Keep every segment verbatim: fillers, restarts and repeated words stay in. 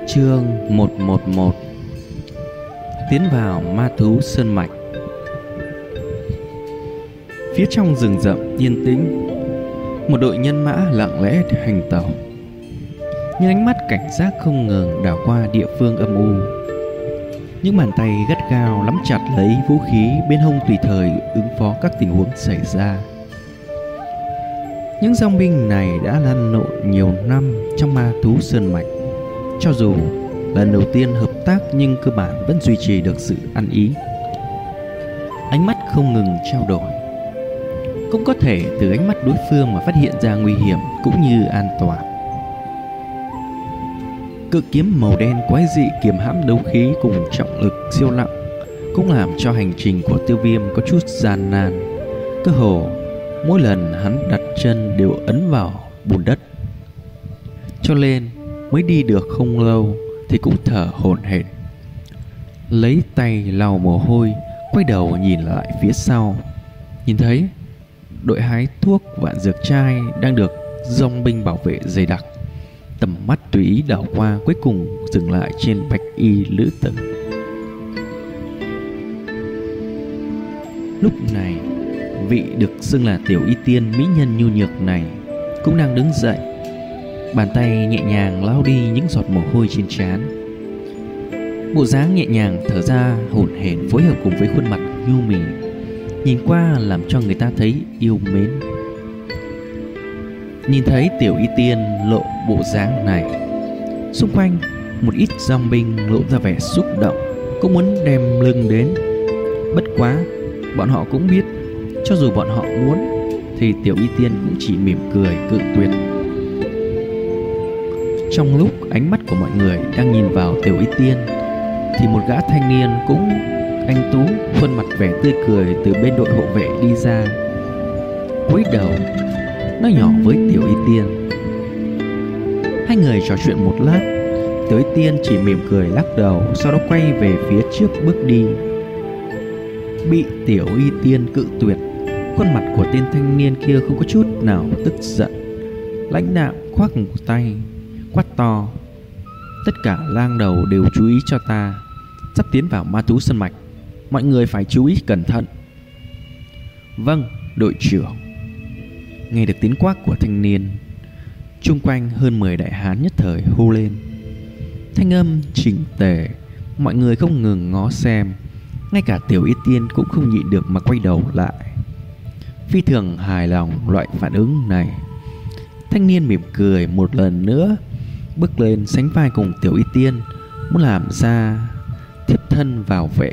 Chương một một một. Tiến vào ma thú sơn mạch. Phía trong rừng rậm yên tĩnh, một đội nhân mã lặng lẽ hành tẩu, nhưng ánh mắt cảnh giác không ngừng đảo qua địa phương âm u. Những bàn tay gắt gao nắm chặt lấy vũ khí bên hông, tùy thời ứng phó các tình huống xảy ra. Những dòng binh này đã lăn lộn nhiều năm trong ma thú sơn mạch. Cho dù lần đầu tiên hợp tác, nhưng cơ bản vẫn duy trì được sự ăn ý. Ánh mắt không ngừng trao đổi, cũng có thể từ ánh mắt đối phương mà phát hiện ra nguy hiểm cũng như an toàn. Cự kiếm màu đen quái dị kiềm hãm đấu khí cùng trọng lực siêu nặng cũng làm cho hành trình của Tiêu Viêm có chút gian nan. Cơ hồ mỗi lần hắn đặt chân đều ấn vào bùn đất, cho nên mới đi được không lâu thì cũng thở hổn hển. Lấy tay lau mồ hôi, quay đầu nhìn lại phía sau, nhìn thấy đội hái thuốc vạn dược trai đang được dòng binh bảo vệ dày đặc. Tầm mắt tùy ý đảo qua, cuối cùng dừng lại trên bạch y lữ tử. Lúc này, vị được xưng là tiểu y tiên mỹ nhân nhu nhược này cũng đang đứng dậy, bàn tay nhẹ nhàng lau đi những giọt mồ hôi trên trán. Bộ dáng nhẹ nhàng thở ra hổn hển phối hợp cùng với khuôn mặt nhu mì, nhìn qua làm cho người ta thấy yêu mến. Nhìn thấy tiểu y tiên lộ bộ dáng này, xung quanh một ít dòng binh lộ ra vẻ xúc động, cũng muốn đem lưng đến. Bất quá bọn họ cũng biết, cho dù bọn họ muốn thì tiểu y tiên cũng chỉ mỉm cười cự tuyệt. Trong lúc ánh mắt của mọi người đang nhìn vào tiểu y tiên, thì một gã thanh niên cũng anh tú, khuôn mặt vẻ tươi cười từ bên đội hộ vệ đi ra, cúi đầu nói nhỏ với tiểu y tiên. Hai người trò chuyện một lát, tiểu y tiên chỉ mỉm cười lắc đầu, sau đó quay về phía trước bước đi. Bị tiểu y tiên cự tuyệt, khuôn mặt của tên thanh niên kia không có chút nào tức giận, lãnh đạm khoác một tay quát to: tất cả lang đầu đều chú ý cho ta, sắp tiến vào ma thú sơn mạch, mọi người phải chú ý cẩn thận. Vâng, đội trưởng. Nghe được tiếng quát của thanh niên, chung quanh hơn mười đại hán nhất thời hô lên. Thanh âm chỉnh tề, mọi người không ngừng ngó xem, ngay cả tiểu y tiên cũng không nhịn được mà quay đầu lại, phi thường hài lòng loại phản ứng này. Thanh niên mỉm cười một lần nữa, bước lên sánh vai cùng tiểu y tiên, muốn làm ra thiếp thân bảo vệ.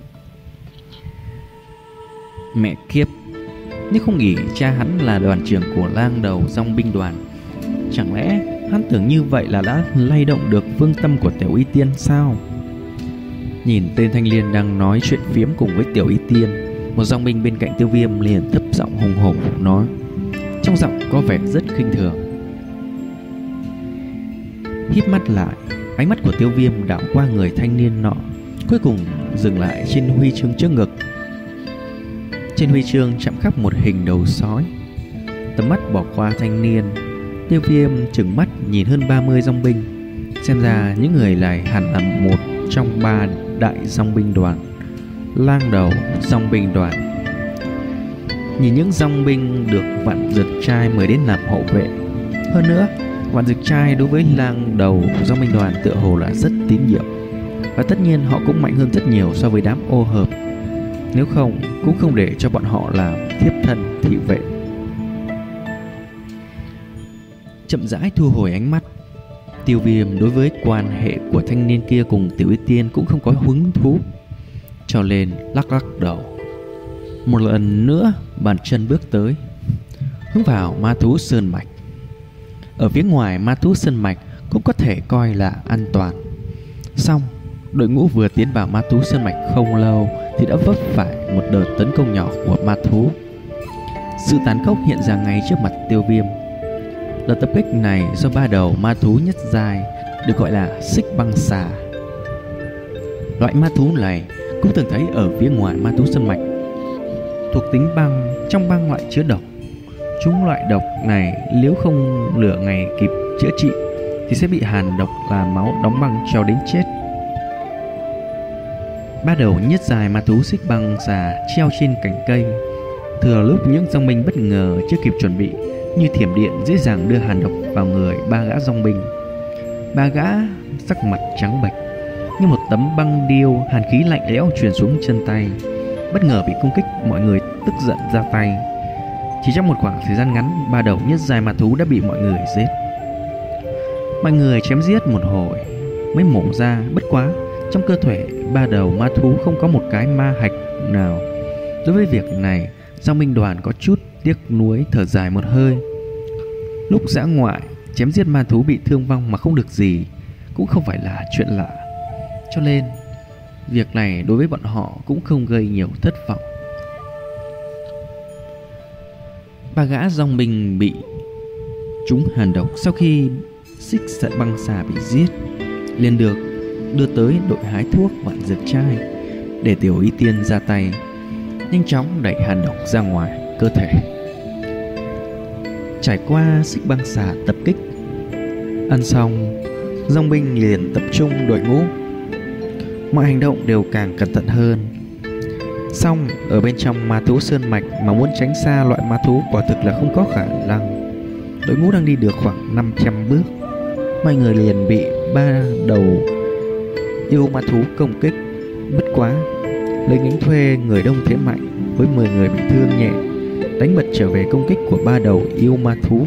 Mẹ kiếp, nhưng không nghĩ cha hắn là đoàn trưởng của lang đầu dòng binh đoàn. Chẳng lẽ hắn tưởng như vậy là đã lay động được phương tâm của tiểu y tiên sao? Nhìn tên thanh niên đang nói chuyện phiếm cùng với tiểu y tiên, một dòng binh bên cạnh Tiêu Viêm liền thấp giọng hùng hổ nói, trong giọng có vẻ rất khinh thường. Híp mắt lại, ánh mắt của Tiêu Viêm đảo qua người thanh niên nọ, cuối cùng dừng lại trên huy chương trước ngực. Trên huy chương chạm khắc một hình đầu sói. Tầm mắt bỏ qua thanh niên, Tiêu Viêm trừng mắt nhìn hơn ba mươi dòng binh. Xem ra những người này hẳn là một trong ba đại dòng binh đoàn, lang đầu dòng binh đoàn. Nhìn những dòng binh được vạn dược trai mời đến làm hộ vệ. Hơn nữa, vạn dược trai đối với lang đầu dòng binh đoàn tựa hồ là rất tín nhiệm, và tất nhiên họ cũng mạnh hơn rất nhiều so với đám ô hợp. Nếu không, cũng không để cho bọn họ làm thiếp thân thị vệ. Chậm rãi thu hồi ánh mắt, Tiêu Viêm đối với quan hệ của thanh niên kia cùng tiểu y tiên cũng không có hứng thú, cho nên lắc lắc đầu. Một lần nữa bàn chân bước tới, hướng vào ma thú sơn mạch. Ở phía ngoài ma thú sơn mạch cũng có thể coi là an toàn. Xong, đội ngũ vừa tiến vào ma thú sơn mạch không lâu thì đã vấp phải một đợt tấn công nhỏ của ma thú. Sự tàn khốc hiện ra ngay trước mặt Tiêu Viêm. Đợt tập kích này do ba đầu ma thú nhất giai, được gọi là xích băng xà. Loại ma thú này cũng thường thấy ở phía ngoài ma thú sơn mạch. Thuộc tính băng, trong băng loại chứa độc. Chúng loại độc này nếu không lửa ngày kịp chữa trị thì sẽ bị hàn độc làm máu đóng băng cho đến chết. Ba đầu nhất dài ma thú xích băng xà treo trên cành cây. Thừa lúc những dòng binh bất ngờ chưa kịp chuẩn bị, như thiểm điện dễ dàng đưa hàn độc vào người ba gã dòng binh. Ba gã sắc mặt trắng bệch như một tấm băng điêu, hàn khí lạnh lẽo truyền xuống chân tay. Bất ngờ bị công kích, mọi người tức giận ra tay. Chỉ trong một khoảng thời gian ngắn, ba đầu nhất dài ma thú đã bị mọi người giết. Mọi người chém giết một hồi mới mổ ra. Bất quá trong cơ thể ba đầu ma thú không có một cái ma hạch nào. Đối với việc này, dòng binh đoàn có chút tiếc nuối, thở dài một hơi. Lúc dã ngoại chém giết ma thú bị thương vong mà không được gì cũng không phải là chuyện lạ, cho nên việc này đối với bọn họ cũng không gây nhiều thất vọng. Ba gã dòng binh bị trúng hàn độc sau khi xích sợi băng xà bị giết liền được đưa tới đội hái thuốc vạn dược trai để Tiểu Y Tiên ra tay nhanh chóng đẩy hàn độc ra ngoài cơ thể. Trải qua xích băng xà tập kích, ăn xong, dòng binh liền tập trung đội ngũ. Mọi hành động đều càng cẩn thận hơn. Xong ở bên trong ma thú sơn mạch mà muốn tránh xa loại ma thú quả thực là không có khả năng. Đội ngũ đang đi được khoảng năm trăm bước, mọi người liền bị ba đầu yêu ma thú công kích. Bất quá lính lính thuê người đông thế mạnh với mười người bị thương nhẹ đánh bật trở về công kích của ba đầu yêu ma thú.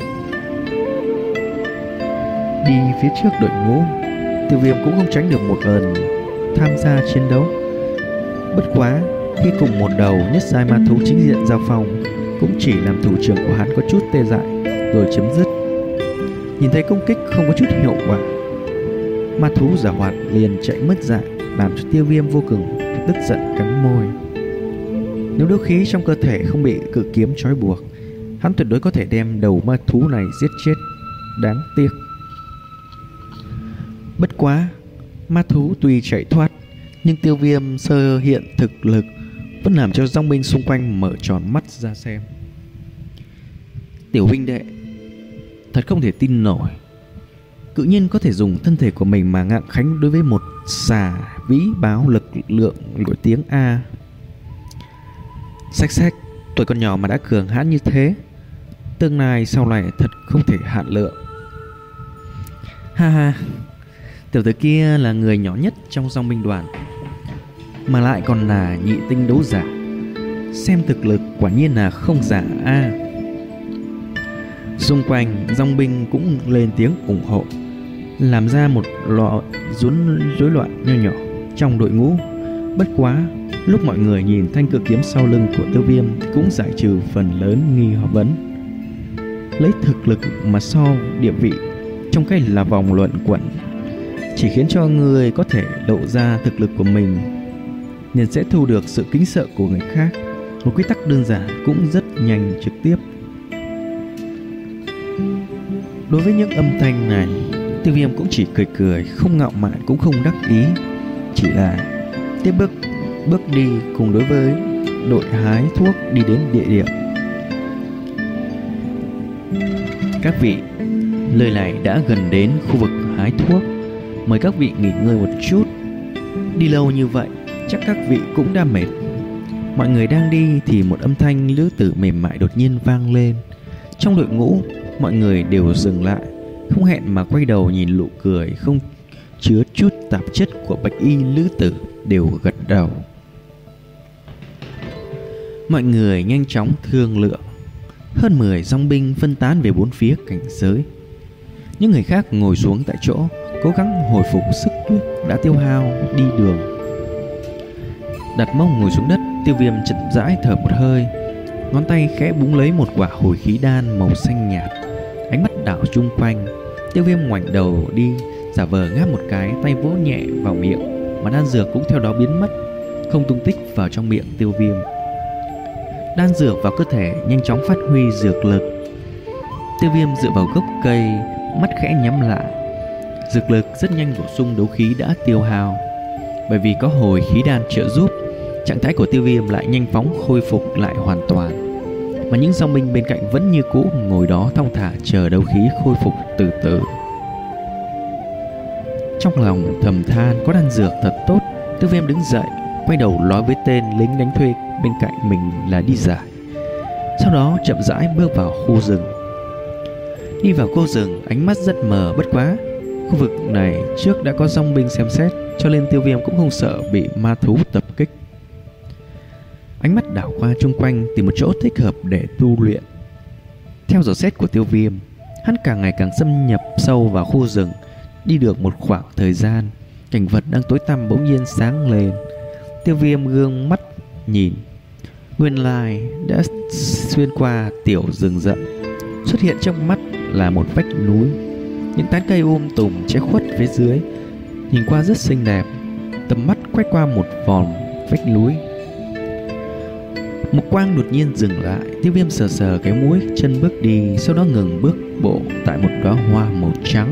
Đi phía trước đội ngũ, Tiêu Viêm cũng không tránh được một lần tham gia chiến đấu. Bất quá khi cùng một đầu nhất giai ma thú chính diện giao phong, cũng chỉ làm thủ trưởng của hắn có chút tê dại rồi chấm dứt. Nhìn thấy công kích không có chút hiệu quả, ma thú giảo hoạt liền chạy mất dại, làm cho Tiêu Viêm vô cùng tức giận cắn môi. Nếu đấu khí trong cơ thể không bị cự kiếm trói buộc, hắn tuyệt đối có thể đem đầu ma thú này giết chết. Đáng tiếc. Bất quá ma thú tuy chạy thoát, nhưng Tiêu Viêm sơ hiện thực lực vẫn làm cho dòng binh xung quanh mở tròn mắt ra xem. Tiểu huynh đệ, thật không thể tin nổi, cự nhiên có thể dùng thân thể của mình mà ngạng khánh đối với một xà vĩ báo lực lượng nổi tiếng a. Xách xách, tuổi còn nhỏ mà đã cường hãn như thế, tương lai sau này thật không thể hạn lượng. Ha ha, tiểu tử kia là người nhỏ nhất trong dòng binh đoàn, mà lại còn là nhị tinh đấu giả, xem thực lực quả nhiên là không giả a. À. Xung quanh dòng binh cũng lên tiếng ủng hộ, làm ra một lọ rốn rối loạn nho nhỏ trong đội ngũ. Bất quá lúc mọi người nhìn thanh cự kiếm sau lưng của Tiêu Viêm thì cũng giải trừ phần lớn nghi vấn. Lấy thực lực mà so địa vị trong cái là vòng luận quẩn chỉ khiến cho người có thể lộ ra thực lực của mình nên sẽ thu được sự kính sợ của người khác. Một quy tắc đơn giản cũng rất nhanh trực tiếp. Đối với những âm thanh này, Tiêu Viêm cũng chỉ cười cười, không ngạo mạn cũng không đắc ý, chỉ là tiếp bước bước đi cùng đối với đội hái thuốc đi đến địa điểm. Các vị, nơi này đã gần đến khu vực hái thuốc, mời các vị nghỉ ngơi một chút. Đi lâu như vậy chắc các vị cũng đã mệt. Mọi người đang đi thì một âm thanh nữ tử mềm mại đột nhiên vang lên. Trong đội ngũ mọi người đều dừng lại, không hẹn mà quay đầu nhìn nụ cười không chứa chút tạp chất của bạch y nữ tử, đều gật đầu. Mọi người nhanh chóng thương lượng. Hơn mười dòng binh phân tán về bốn phía cảnh giới. Những người khác ngồi xuống tại chỗ, cố gắng hồi phục sức lực đã tiêu hao đi đường. Đặt mông ngồi xuống đất, Tiêu Viêm chậm rãi thở một hơi, ngón tay khẽ búng lấy một quả hồi khí đan màu xanh nhạt. Ánh mắt đảo chung quanh, Tiêu Viêm ngoảnh đầu đi, giả vờ ngáp một cái, tay vỗ nhẹ vào miệng, mà đan dược cũng theo đó biến mất, không tung tích vào trong miệng Tiêu Viêm. Đan dược vào cơ thể nhanh chóng phát huy dược lực. Tiêu Viêm dựa vào gốc cây, mắt khẽ nhắm lại. Dược lực rất nhanh bổ sung đấu khí đã tiêu hao. Bởi vì có hồi khí đan trợ giúp, trạng thái của Tiêu Viêm lại nhanh chóng khôi phục lại hoàn toàn. Mà những dòng binh bên cạnh vẫn như cũ ngồi đó thong thả chờ đấu khí khôi phục từ từ. Trong lòng thầm than có đan dược thật tốt, Tiêu Viêm đứng dậy, quay đầu nói với tên lính đánh thuê bên cạnh mình là đi giải. Sau đó chậm rãi bước vào khu rừng. Đi vào khu rừng, ánh mắt rất mờ, bất quá khu vực này trước đã có dòng binh xem xét, cho nên Tiêu Viêm cũng không sợ bị ma thú tập kích. Ánh mắt đảo qua chung quanh tìm một chỗ thích hợp để tu luyện. Theo dõi xét của Tiêu Viêm, hắn càng ngày càng xâm nhập sâu vào khu rừng. Đi được một khoảng thời gian, cảnh vật đang tối tăm bỗng nhiên sáng lên. Tiêu Viêm gương mắt nhìn, nguyên lai đã xuyên qua tiểu rừng rậm. Xuất hiện trong mắt là một vách núi, những tán cây um tùm che khuất phía dưới, nhìn qua rất xinh đẹp. Tầm mắt quét qua một vòng vách núi, một quang đột nhiên dừng lại. Tiêu Viêm sờ sờ cái mũi, chân bước đi, sau đó ngừng bước bộ tại một đóa hoa màu trắng.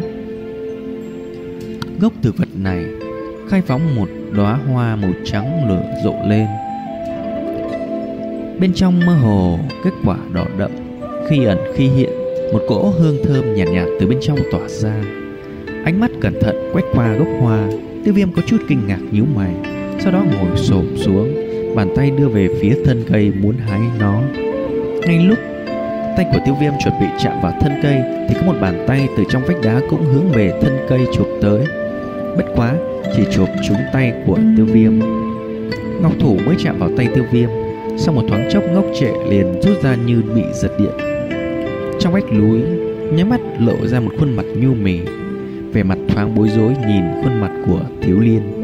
Gốc thực vật này khai phóng một đóa hoa màu trắng lửa rộ lên, bên trong mơ hồ kết quả đỏ đậm, khi ẩn khi hiện. Một cỗ hương thơm nhạt nhạt từ bên trong tỏa ra. Ánh mắt cẩn thận quét qua gốc hoa, Tiêu Viêm có chút kinh ngạc nhíu mày, sau đó ngồi xổm xuống, bàn tay đưa về phía thân cây muốn hái nó. Ngay lúc tay của Tiêu Viêm chuẩn bị chạm vào thân cây thì có một bàn tay từ trong vách đá cũng hướng về thân cây chụp tới. Bất quá chỉ chụp trúng tay của Tiêu Viêm. Ngọc thủ mới chạm vào tay Tiêu Viêm, sau một thoáng chốc ngốc trệ liền rút ra như bị giật điện. Trong vách núi nháy mắt lộ ra một khuôn mặt nhu mì, vẻ mặt thoáng bối rối nhìn khuôn mặt của thiếu niên.